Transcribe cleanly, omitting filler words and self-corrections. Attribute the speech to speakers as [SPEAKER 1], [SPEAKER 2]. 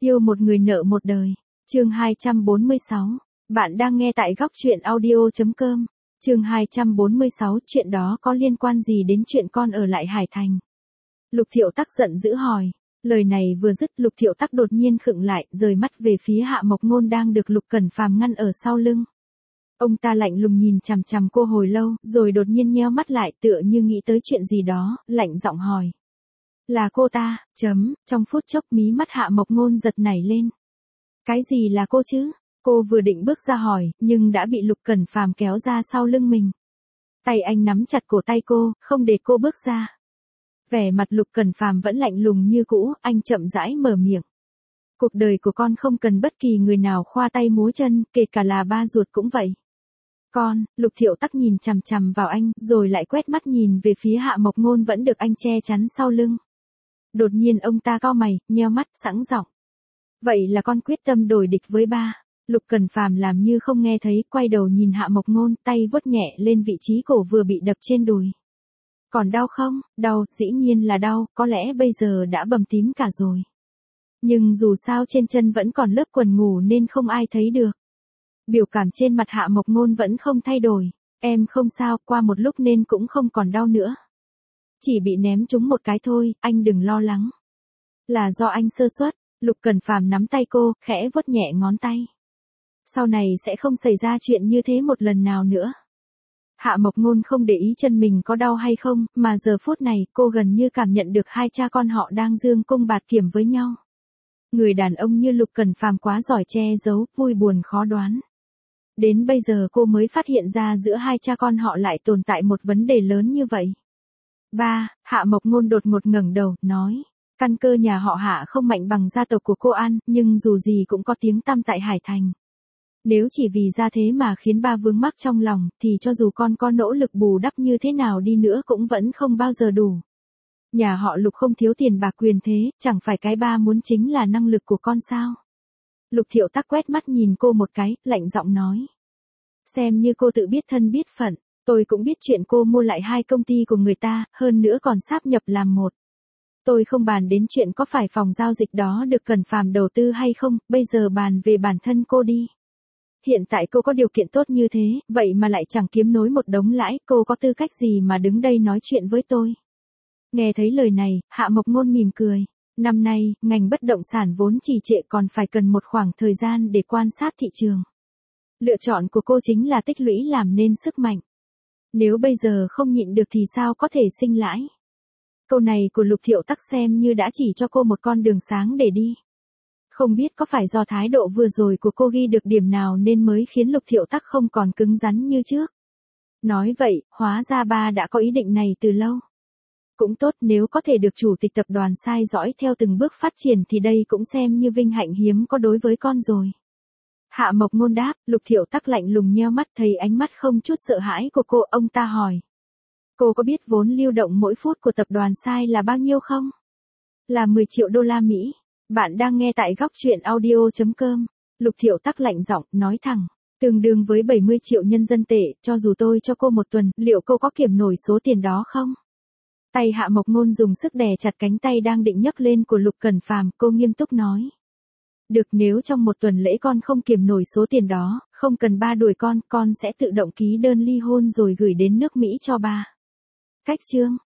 [SPEAKER 1] Yêu một người nợ một đời. Chương 246. Bạn đang nghe tại góc truyện audio.com. Chương 246. Chuyện đó có liên quan gì đến chuyện con ở lại Hải Thành? Lục Thiệu Tắc giận dữ hỏi. Lời này vừa dứt, Lục Thiệu Tắc đột nhiên khựng lại, rời mắt về phía Hạ Mộc Ngôn đang được Lục Cẩn Phàm ngăn ở sau lưng. Ông ta lạnh lùng nhìn chằm chằm cô hồi lâu, rồi đột nhiên nheo mắt lại, tựa như nghĩ tới chuyện gì đó, lạnh giọng hỏi. Là cô ta, trong phút chốc mí mắt Hạ Mộc Ngôn giật nảy lên. Cái gì là cô chứ? Cô vừa định bước ra hỏi, nhưng đã bị Lục Cẩn Phàm kéo ra sau lưng mình. Tay anh nắm chặt cổ tay cô, không để cô bước ra. Vẻ mặt Lục Cẩn Phàm vẫn lạnh lùng như cũ, anh chậm rãi mở miệng. Cuộc đời của con không cần bất kỳ người nào khoa tay múa chân, kể cả là ba ruột cũng vậy. Con, Lục Thiệu Tắc nhìn chằm chằm vào anh, rồi lại quét mắt nhìn về phía Hạ Mộc Ngôn vẫn được anh che chắn sau lưng. Đột nhiên ông ta cau mày, nheo mắt, sẵn giọng. Vậy là con quyết tâm đổi địch với ba. Lục Cẩn Phàm làm như không nghe thấy, quay đầu nhìn Hạ Mộc Ngôn, tay vuốt nhẹ lên vị trí cổ vừa bị đập trên đùi. Còn đau không? Đau, dĩ nhiên là đau, có lẽ bây giờ đã bầm tím cả rồi. Nhưng dù sao trên chân vẫn còn lớp quần ngủ nên không ai thấy được. Biểu cảm trên mặt Hạ Mộc Ngôn vẫn không thay đổi. Em không sao, qua một lúc nên cũng không còn đau nữa. Chỉ bị ném trúng một cái thôi, anh đừng lo lắng. Là do anh sơ suất. Lục Cẩn Phàm nắm tay cô, khẽ vuốt nhẹ ngón tay. Sau này sẽ không xảy ra chuyện như thế một lần nào nữa. Hạ Mộc Ngôn không để ý chân mình có đau hay không, mà giờ phút này cô gần như cảm nhận được hai cha con họ đang dương cung bạt kiếm với nhau. Người đàn ông như Lục Cẩn Phàm quá giỏi che giấu, vui buồn khó đoán. Đến bây giờ cô mới phát hiện ra giữa hai cha con họ lại tồn tại một vấn đề lớn như vậy. Ba, Hạ Mộc Ngôn đột ngột ngẩng đầu, nói. Căn cơ nhà họ Hạ không mạnh bằng gia tộc của cô An, nhưng dù gì cũng có tiếng tăm tại Hải Thành. Nếu chỉ vì ra thế mà khiến ba vướng mắc trong lòng, thì cho dù con có nỗ lực bù đắp như thế nào đi nữa cũng vẫn không bao giờ đủ. Nhà họ Lục không thiếu tiền bạc quyền thế, chẳng phải cái ba muốn chính là năng lực của con sao? Lục Thiệu Tắc quét mắt nhìn cô một cái, lạnh giọng nói. Xem như cô tự biết thân biết phận, tôi cũng biết chuyện cô mua lại hai công ty của người ta, hơn nữa còn sáp nhập làm một. Tôi không bàn đến chuyện có phải phòng giao dịch đó được Cẩn Phàm đầu tư hay không, bây giờ bàn về bản thân cô đi. Hiện tại cô có điều kiện tốt như thế, vậy mà lại chẳng kiếm nối một đống lãi, cô có tư cách gì mà đứng đây nói chuyện với tôi? Nghe thấy lời này, Hạ Mộc Ngôn mỉm cười. Năm nay, ngành bất động sản vốn trì trệ còn phải cần một khoảng thời gian để quan sát thị trường. Lựa chọn của cô chính là tích lũy làm nên sức mạnh. Nếu bây giờ không nhịn được thì sao có thể sinh lãi? Câu này của Lục Thiệu Tắc xem như đã chỉ cho cô một con đường sáng để đi. Không biết có phải do thái độ vừa rồi của cô ghi được điểm nào nên mới khiến Lục Thiệu Tắc không còn cứng rắn như trước. Nói vậy, hóa ra ba đã có ý định này từ lâu. Cũng tốt, nếu có thể được chủ tịch tập đoàn sai dõi theo từng bước phát triển thì đây cũng xem như vinh hạnh hiếm có đối với con rồi. Hạ Mộc Ngôn đáp. Lục Thiệu Tắc lạnh lùng nheo mắt, thấy ánh mắt không chút sợ hãi của cô, ông ta hỏi. Cô có biết vốn lưu động mỗi phút của tập đoàn sai là bao nhiêu không? Là 10 triệu đô la Mỹ. Bạn đang nghe tại góc truyện audio.com. Lục Thiệu Tắc lạnh giọng, nói thẳng. Tương đương với 70 triệu nhân dân tệ, cho dù tôi cho cô một tuần, liệu cô có kiểm nổi số tiền đó không? Tay Hạ Mộc Ngôn dùng sức đè chặt cánh tay đang định nhấc lên của Lục Cẩn Phàm, cô nghiêm túc nói. Được, nếu trong một tuần lễ con không kiểm nổi số tiền đó, không cần ba đuổi con sẽ tự động ký đơn ly hôn rồi gửi đến nước Mỹ cho ba. Cách chương.